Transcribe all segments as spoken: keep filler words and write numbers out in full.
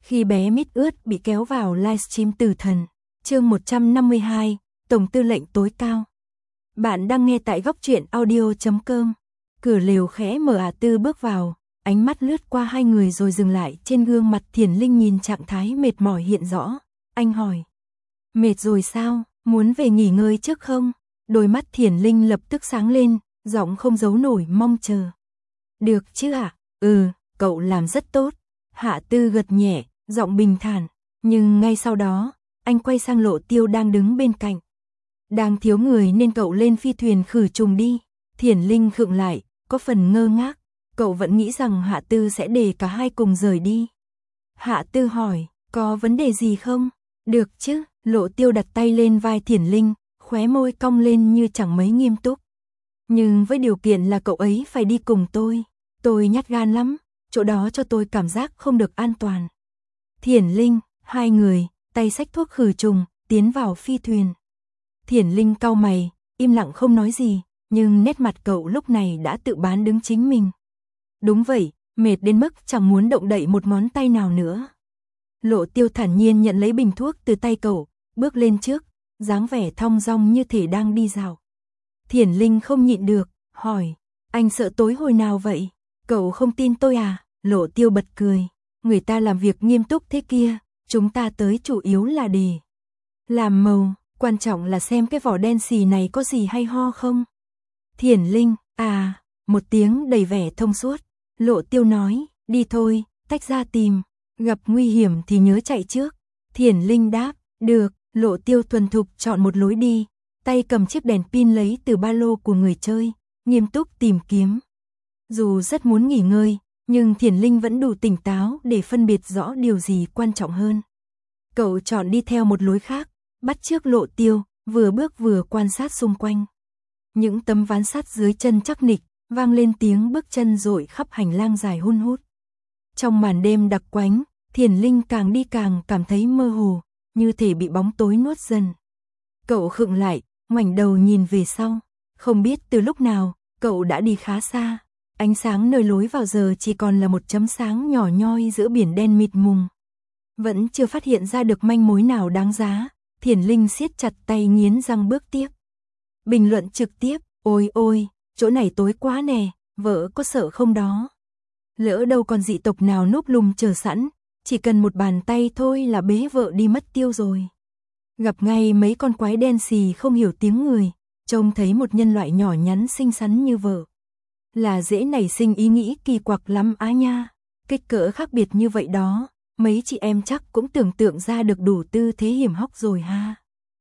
Khi bé mít ướt bị kéo vào livestream Tử Thần, chương một trăm năm mươi hai, Tổng tư lệnh tối cao. Bạn đang nghe tại góc truyện audio chấm com. Cửa lều khẽ mở, Ả Tư bước vào, ánh mắt lướt qua hai người rồi dừng lại trên gương mặt Thiển Linh nhìn trạng thái mệt mỏi hiện rõ. Anh hỏi, mệt rồi sao, muốn về nghỉ ngơi trước không? Đôi mắt Thiển Linh lập tức sáng lên, giọng không giấu nổi mong chờ. Được chứ ạ? À? Ừ, cậu làm rất tốt. Hạ Tư gật nhẹ, giọng bình thản, nhưng ngay sau đó, anh quay sang Lộ Tiêu đang đứng bên cạnh. Đang thiếu người nên cậu lên phi thuyền khử trùng đi. Thiển Linh khựng lại, có phần ngơ ngác, cậu vẫn nghĩ rằng Hạ Tư sẽ để cả hai cùng rời đi. Hạ Tư hỏi, có vấn đề gì không? Được chứ, Lộ Tiêu đặt tay lên vai Thiển Linh, khóe môi cong lên như chẳng mấy nghiêm túc. Nhưng với điều kiện là cậu ấy phải đi cùng tôi, tôi nhát gan lắm, chỗ đó cho tôi cảm giác không được an toàn. Thiển Linh, hai người, tay xách thuốc khử trùng, tiến vào phi thuyền. Thiển Linh cau mày, im lặng không nói gì, nhưng nét mặt cậu lúc này đã tự bán đứng chính mình. Đúng vậy, mệt đến mức chẳng muốn động đậy một ngón tay nào nữa. Lộ Tiêu thản nhiên nhận lấy bình thuốc từ tay cậu, bước lên trước, dáng vẻ thong dong như thể đang đi dạo. Thiển Linh không nhịn được, hỏi, anh sợ tối hồi nào vậy? Cậu không tin tôi à? Lộ Tiêu bật cười, người ta làm việc nghiêm túc thế kia, chúng ta tới chủ yếu là để làm màu, quan trọng là xem cái vỏ đen xì này có gì hay ho không? Thiển Linh, à, một tiếng đầy vẻ thông suốt. Lộ Tiêu nói, đi thôi, tách ra tìm, gặp nguy hiểm thì nhớ chạy trước. Thiển Linh đáp, được. Lộ Tiêu thuần thục chọn một lối đi, tay cầm chiếc đèn pin lấy từ ba lô của người chơi, nghiêm túc tìm kiếm. Dù rất muốn nghỉ ngơi, nhưng Thiển Linh vẫn đủ tỉnh táo để phân biệt rõ điều gì quan trọng hơn. Cậu chọn đi theo một lối khác, bắt chước Lộ Tiêu, vừa bước vừa quan sát xung quanh. Những tấm ván sắt dưới chân chắc nịch, vang lên tiếng bước chân rội khắp hành lang dài hun hút. Trong màn đêm đặc quánh, Thiển Linh càng đi càng cảm thấy mơ hồ, như thể bị bóng tối nuốt dần. Cậu khựng lại, ngoảnh đầu nhìn về sau, không biết từ lúc nào, cậu đã đi khá xa. Ánh sáng nơi lối vào giờ chỉ còn là một chấm sáng nhỏ nhoi giữa biển đen mịt mùng. Vẫn chưa phát hiện ra được manh mối nào đáng giá, Thiển Linh siết chặt tay nghiến răng bước tiếp. Bình luận trực tiếp, ôi ôi, chỗ này tối quá nè, vợ có sợ không đó? Lỡ đâu còn dị tộc nào núp lùm chờ sẵn, chỉ cần một bàn tay thôi là bế vợ đi mất tiêu rồi. Gặp ngay mấy con quái đen xì không hiểu tiếng người, trông thấy một nhân loại nhỏ nhắn xinh xắn như vợ. Là dễ nảy sinh ý nghĩ kỳ quặc lắm á nha, kích cỡ khác biệt như vậy đó, mấy chị em chắc cũng tưởng tượng ra được đủ tư thế hiểm hóc rồi ha.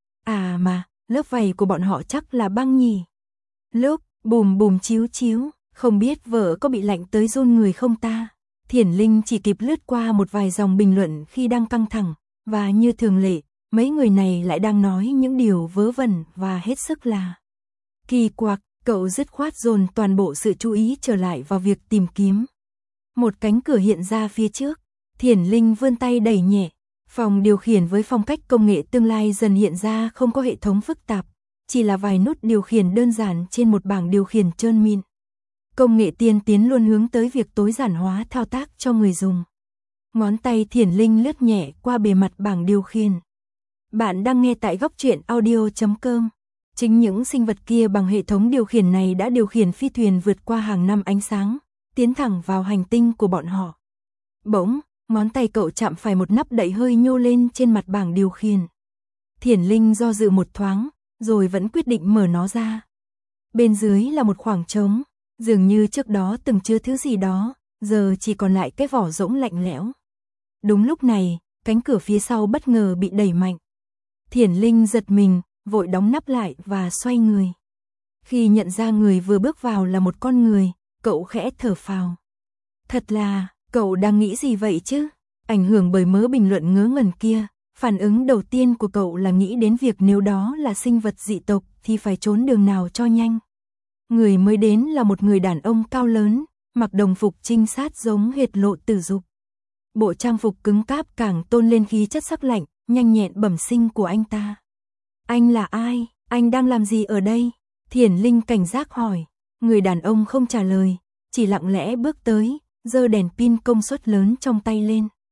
À mà, lớp vầy của bọn họ chắc là băng nhỉ. Lúc, bùm bùm chiếu chiếu, không biết vợ có bị lạnh tới run người không ta? Thiển Linh chỉ kịp lướt qua một vài dòng bình luận khi đang căng thẳng, và như thường lệ, mấy người này lại đang nói những điều vớ vẩn và hết sức là kỳ quặc. Cậu dứt khoát dồn toàn bộ sự chú ý trở lại vào việc tìm kiếm. Một cánh cửa hiện ra phía trước, Thiển Linh vươn tay đẩy nhẹ, phòng điều khiển với phong cách công nghệ tương lai dần hiện ra, không có hệ thống phức tạp, chỉ là vài nút điều khiển đơn giản trên một bảng điều khiển trơn mịn. Công nghệ tiên tiến luôn hướng tới việc tối giản hóa thao tác cho người dùng. Ngón tay Thiển Linh lướt nhẹ qua bề mặt bảng điều khiển. Bạn đang nghe tại góc truyện audio chấm com. Chính những sinh vật kia bằng hệ thống điều khiển này đã điều khiển phi thuyền vượt qua hàng năm ánh sáng, tiến thẳng vào hành tinh của bọn họ. Bỗng, ngón tay cậu chạm phải một nắp đậy hơi nhô lên trên mặt bảng điều khiển. Thiển Linh do dự một thoáng, rồi vẫn quyết định mở nó ra. Bên dưới là một khoảng trống, dường như trước đó từng chứa thứ gì đó, giờ chỉ còn lại cái vỏ rỗng lạnh lẽo. Đúng lúc này, cánh cửa phía sau bất ngờ bị đẩy mạnh. Thiển Linh giật mình, vội đóng nắp lại và xoay người. Khi nhận ra người vừa bước vào là một con người, cậu khẽ thở phào. Thật là, cậu đang nghĩ gì vậy chứ? Ảnh hưởng bởi mớ bình luận ngớ ngẩn kia, phản ứng đầu tiên của cậu là nghĩ đến việc nếu đó là sinh vật dị tộc thì phải trốn đường nào cho nhanh. Người mới đến là một người đàn ông cao lớn, mặc đồng phục trinh sát giống hệt Lộ Tử Dục. Bộ trang phục cứng cáp càng tôn lên khí chất sắc lạnh, nhanh nhẹn bẩm sinh của anh ta. Anh là ai? Anh đang làm gì ở đây? Thiển Linh cảnh giác hỏi. Người đàn ông không trả lời, chỉ lặng lẽ bước tới, giơ đèn pin công suất lớn trong tay lên.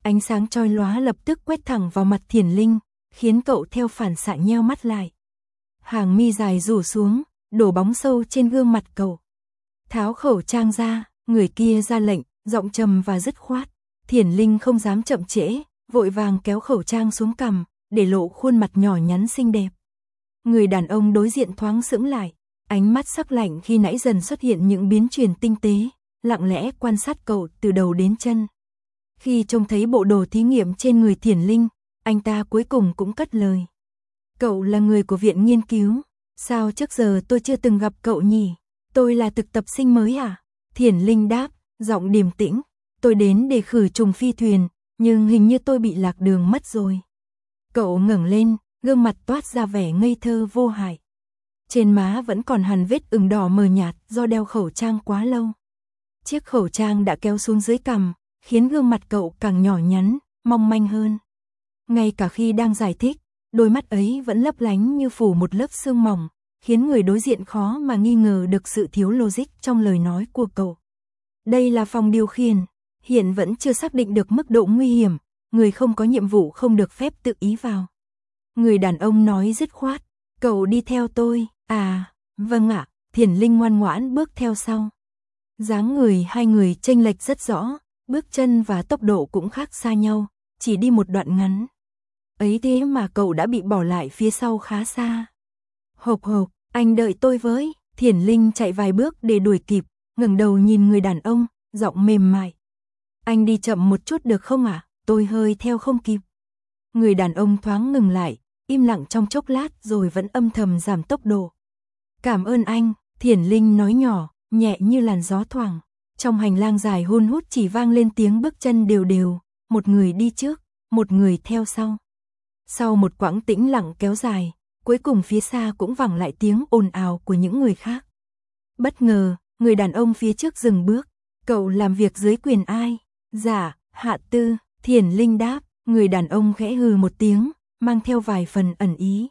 Ánh sáng chói lóa lập tức quét thẳng vào mặt Thiển Linh, khiến cậu theo phản xạ nheo mắt lại. Hàng mi dài rủ xuống, đổ bóng sâu trên gương mặt cậu. Tháo khẩu trang ra, người kia ra lệnh, giọng trầm và dứt khoát. Thiển Linh không dám chậm trễ, vội vàng kéo khẩu trang xuống cằm, để lộ khuôn mặt nhỏ nhắn xinh đẹp. Người đàn ông đối diện thoáng sững lại, ánh mắt sắc lạnh khi nãy dần xuất hiện những biến chuyển tinh tế, lặng lẽ quan sát cậu từ đầu đến chân. Khi trông thấy bộ đồ thí nghiệm trên người Thiển Linh, anh ta cuối cùng cũng cất lời. Cậu là người của viện nghiên cứu, sao trước giờ tôi chưa từng gặp cậu nhỉ? Tôi là thực tập sinh mới à? Thiển Linh đáp, giọng điềm tĩnh, tôi đến để khử trùng phi thuyền, nhưng hình như tôi bị lạc đường mất rồi. Cậu ngẩng lên, gương mặt toát ra vẻ ngây thơ vô hại. Trên má vẫn còn hằn vết ửng đỏ mờ nhạt do đeo khẩu trang quá lâu. Chiếc khẩu trang đã kéo xuống dưới cằm, khiến gương mặt cậu càng nhỏ nhắn, mong manh hơn. Ngay cả khi đang giải thích, đôi mắt ấy vẫn lấp lánh như phủ một lớp sương mỏng, khiến người đối diện khó mà nghi ngờ được sự thiếu logic trong lời nói của cậu. Đây là phòng điều khiển, hiện vẫn chưa xác định được mức độ nguy hiểm, người không có nhiệm vụ không được phép tự ý vào. Người đàn ông nói dứt khoát, cậu đi theo tôi, à, vâng ạ, Thiển Linh ngoan ngoãn bước theo sau. Dáng người hai người chênh lệch rất rõ, bước chân và tốc độ cũng khác xa nhau, chỉ đi một đoạn ngắn. Ấy thế mà cậu đã bị bỏ lại phía sau khá xa. Hộc hộc, anh đợi tôi với, Thiển Linh chạy vài bước để đuổi kịp, ngẩng đầu nhìn người đàn ông, giọng mềm mại. Anh đi chậm một chút được không ạ? À? Tôi hơi theo không kịp. Người đàn ông thoáng ngừng lại, im lặng trong chốc lát rồi vẫn âm thầm giảm tốc độ. Cảm ơn anh, Thiển Linh nói nhỏ, nhẹ như làn gió thoảng. Trong hành lang dài hun hút chỉ vang lên tiếng bước chân đều đều, một người đi trước, một người theo sau. Sau một quãng tĩnh lặng kéo dài, cuối cùng phía xa cũng vẳng lại tiếng ồn ào của những người khác. Bất ngờ, người đàn ông phía trước dừng bước. Cậu làm việc dưới quyền ai? Dạ, Hạ Tư, Thiển Linh đáp. Người đàn ông khẽ hừ một tiếng, mang theo vài phần ẩn ý.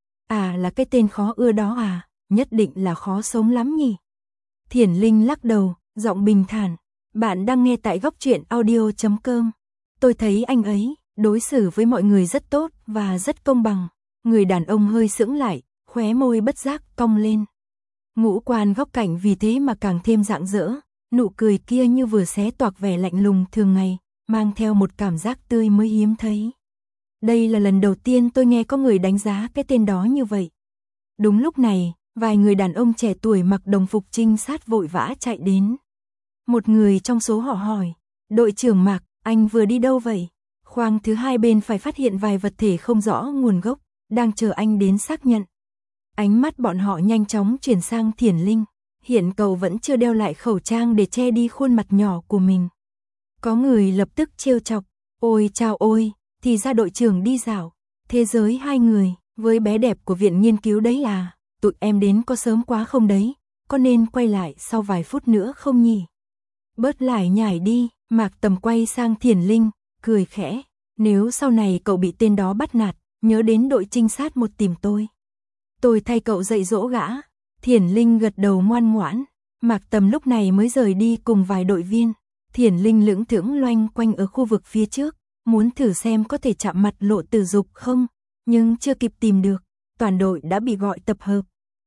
À, là cái tên khó ưa đó à, nhất định là khó sống lắm nhỉ. Thiển Linh lắc đầu, giọng bình thản. Bạn đang nghe tại góc truyện audio chấm com. Tôi thấy anh ấy đối xử với mọi người rất tốt và rất công bằng. Người đàn ông hơi sững lại, khóe môi bất giác cong lên. Ngũ quan góc cạnh vì thế mà càng thêm rạng rỡ, nụ cười kia như vừa xé toạc vẻ lạnh lùng thường ngày, mang theo một cảm giác tươi mới hiếm thấy. Đây là lần đầu tiên tôi nghe có người đánh giá cái tên đó như vậy. Đúng lúc này, vài người đàn ông trẻ tuổi mặc đồng phục trinh sát vội vã chạy đến. Một người trong số họ hỏi, đội trưởng Mạc, anh vừa đi đâu vậy? Khoang thứ hai bên phải phát hiện vài vật thể không rõ nguồn gốc, đang chờ anh đến xác nhận. Ánh mắt bọn họ nhanh chóng chuyển sang Thiển Linh, hiện cậu vẫn chưa đeo lại khẩu trang để che đi khuôn mặt nhỏ của mình. Có người lập tức trêu chọc, ôi chao ôi, thì ra đội trưởng đi dạo, thế giới hai người, với bé đẹp của viện nghiên cứu đấy à, tụi em đến có sớm quá không đấy, có nên quay lại sau vài phút nữa không nhỉ? Bớt lải nhải đi, Mạc Tầm quay sang Thiển Linh, cười khẽ, nếu sau này cậu bị tên đó bắt nạt, nhớ đến đội trinh sát một tìm tôi. Tôi thay cậu dạy dỗ gã. Thiển Linh gật đầu ngoan ngoãn, Mạc Tầm lúc này mới rời đi cùng vài đội viên. Thiển Linh lững thững loanh quanh ở khu vực phía trước, muốn thử xem có thể chạm mặt Lộ Tử Dục không, nhưng chưa kịp tìm được, toàn đội đã bị gọi tập hợp.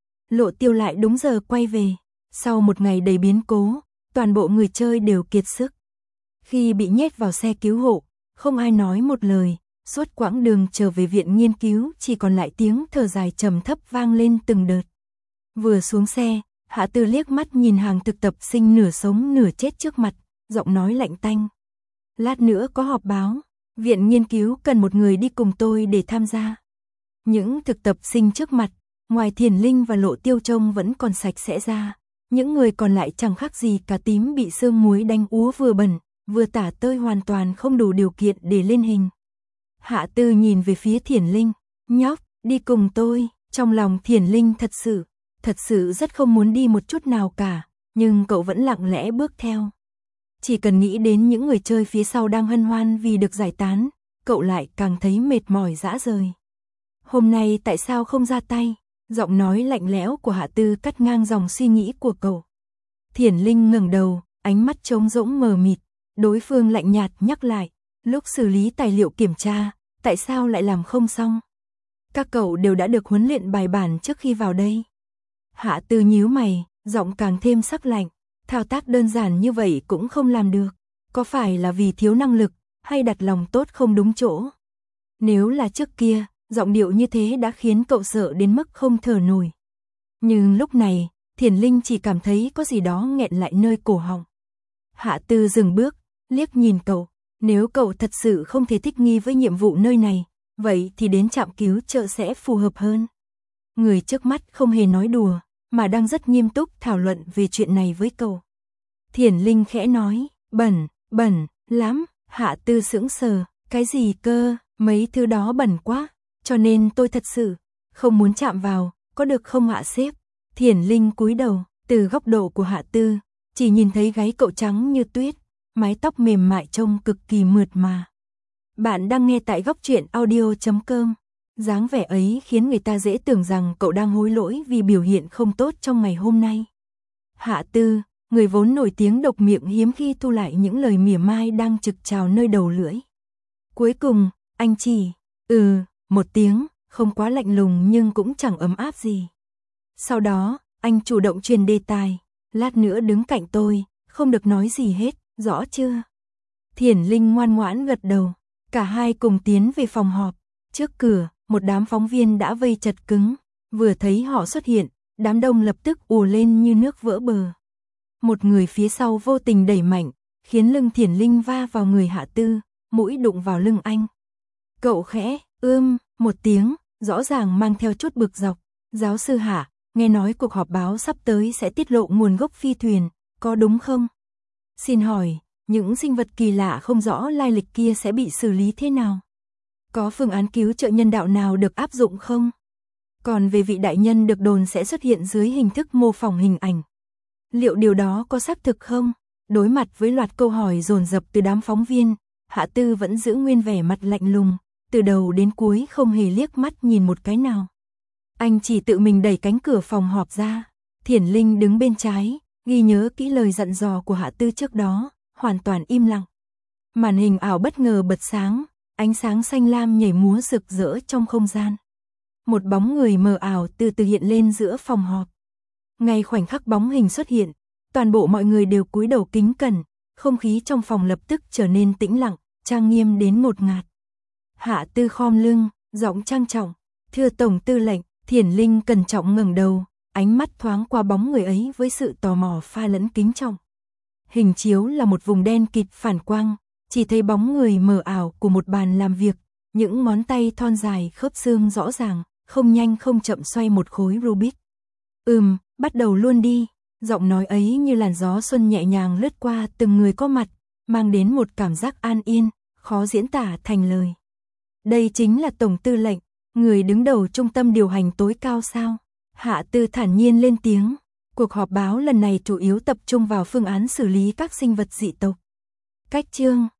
Lộ Tiêu lại đúng giờ quay về, sau một ngày đầy biến cố, toàn bộ người chơi đều kiệt sức. Khi bị nhét vào xe cứu hộ, không ai nói một lời, suốt quãng đường trở về viện nghiên cứu chỉ còn lại tiếng thở dài trầm thấp vang lên từng đợt. Vừa xuống xe, Hạ Tư liếc mắt nhìn hàng thực tập sinh nửa sống nửa chết trước mặt, giọng nói lạnh tanh. Lát nữa có họp báo, viện nghiên cứu cần một người đi cùng tôi để tham gia. Những thực tập sinh trước mặt, ngoài Thiển Linh và Lộ Tiêu trông vẫn còn sạch sẽ ra, những người còn lại chẳng khác gì cả tím bị sương muối đánh úa vừa bẩn, vừa tả tơi hoàn toàn không đủ điều kiện để lên hình. Hạ Tư nhìn về phía Thiển Linh, nhóc, đi cùng tôi, trong lòng Thiển Linh thật sự, thật sự rất không muốn đi một chút nào cả, nhưng cậu vẫn lặng lẽ bước theo. Chỉ cần nghĩ đến những người chơi phía sau đang hân hoan vì được giải tán, cậu lại càng thấy mệt mỏi rã rời. Hôm nay tại sao không ra tay? Giọng nói lạnh lẽo của Hạ Tư cắt ngang dòng suy nghĩ của cậu. Thiển Linh ngẩng đầu, ánh mắt trống rỗng mờ mịt, đối phương lạnh nhạt nhắc lại, Lúc xử lý tài liệu kiểm tra, tại sao lại làm không xong? Các cậu đều đã được huấn luyện bài bản trước khi vào đây. Hạ Tư nhíu mày, giọng càng thêm sắc lạnh. Thao tác đơn giản như vậy cũng không làm được. Có phải là vì thiếu năng lực, hay đặt lòng tốt không đúng chỗ? Nếu là trước kia, giọng điệu như thế đã khiến cậu sợ đến mức không thở nổi. Nhưng lúc này, Thiển Linh chỉ cảm thấy có gì đó nghẹn lại nơi cổ họng. Hạ Tư dừng bước, liếc nhìn cậu. Nếu cậu thật sự không thể thích nghi với nhiệm vụ nơi này, vậy thì đến trạm cứu trợ sẽ phù hợp hơn. Người trước mắt không hề nói đùa, mà đang rất nghiêm túc thảo luận về chuyện này với cậu. Thiển Linh khẽ nói, bẩn, bẩn, lắm. Hạ Tư sững sờ, cái gì cơ, mấy thứ đó bẩn quá, cho nên tôi thật sự không muốn chạm vào, có được không ạ sếp? Thiển Linh cúi đầu, từ góc độ của Hạ Tư, chỉ nhìn thấy gáy cậu trắng như tuyết, mái tóc mềm mại trông cực kỳ mượt mà. Bạn đang nghe tại góc truyện audio chấm com. Dáng vẻ ấy khiến người ta dễ tưởng rằng cậu đang hối lỗi vì biểu hiện không tốt trong ngày hôm nay. Hạ Tư, người vốn nổi tiếng độc miệng hiếm khi thu lại những lời mỉa mai đang trực trào nơi đầu lưỡi. Cuối cùng, anh chỉ, ừ, một tiếng, không quá lạnh lùng nhưng cũng chẳng ấm áp gì. Sau đó, anh chủ động truyền đề tài, lát nữa đứng cạnh tôi, không được nói gì hết, rõ chưa? Thiển Linh ngoan ngoãn gật đầu, cả hai cùng tiến về phòng họp. Trước cửa, một đám phóng viên đã vây chật cứng, vừa thấy họ xuất hiện, đám đông lập tức ùa lên như nước vỡ bờ. Một người phía sau vô tình đẩy mạnh, khiến lưng Thiển Linh va vào người Hạ Tư, mũi đụng vào lưng anh. Cậu khẽ, ưm, một tiếng, rõ ràng mang theo chút bực dọc. Giáo sư Hạ, nghe nói cuộc họp báo sắp tới sẽ tiết lộ nguồn gốc phi thuyền, có đúng không? Xin hỏi, những sinh vật kỳ lạ không rõ lai lịch kia sẽ bị xử lý thế nào? Có phương án cứu trợ nhân đạo nào được áp dụng không? Còn về vị đại nhân được đồn sẽ xuất hiện dưới hình thức mô phỏng hình ảnh, liệu điều đó có xác thực không? Đối mặt với loạt câu hỏi dồn dập từ đám phóng viên, Hạ Tư vẫn giữ nguyên vẻ mặt lạnh lùng, từ đầu đến cuối không hề liếc mắt nhìn một cái nào. Anh chỉ tự mình đẩy cánh cửa phòng họp ra. Thiển Linh đứng bên trái, ghi nhớ kỹ lời dặn dò của Hạ Tư trước đó, hoàn toàn im lặng. Màn hình ảo bất ngờ bật sáng, ánh sáng xanh lam nhảy múa rực rỡ trong không gian. Một bóng người mờ ảo từ từ hiện lên giữa phòng họp. Ngay khoảnh khắc bóng hình xuất hiện, toàn bộ mọi người đều cúi đầu kính cẩn, không khí trong phòng lập tức trở nên tĩnh lặng, trang nghiêm đến ngột ngạt. Hạ Tư khom lưng, giọng trang trọng, thưa Tổng Tư lệnh. Thiển Linh cẩn trọng ngẩng đầu, ánh mắt thoáng qua bóng người ấy với sự tò mò pha lẫn kính trọng. Hình chiếu là một vùng đen kịt phản quang, chỉ thấy bóng người mờ ảo của một bàn làm việc, những ngón tay thon dài khớp xương rõ ràng, không nhanh không chậm xoay một khối Rubik. Ừm, bắt đầu luôn đi, giọng nói ấy như làn gió xuân nhẹ nhàng lướt qua từng người có mặt, mang đến một cảm giác an yên, khó diễn tả thành lời. Đây chính là Tổng Tư lệnh, người đứng đầu trung tâm điều hành tối cao sao? Hạ Tư thản nhiên lên tiếng. Cuộc họp báo lần này chủ yếu tập trung vào phương án xử lý các sinh vật dị tộc. Cách chương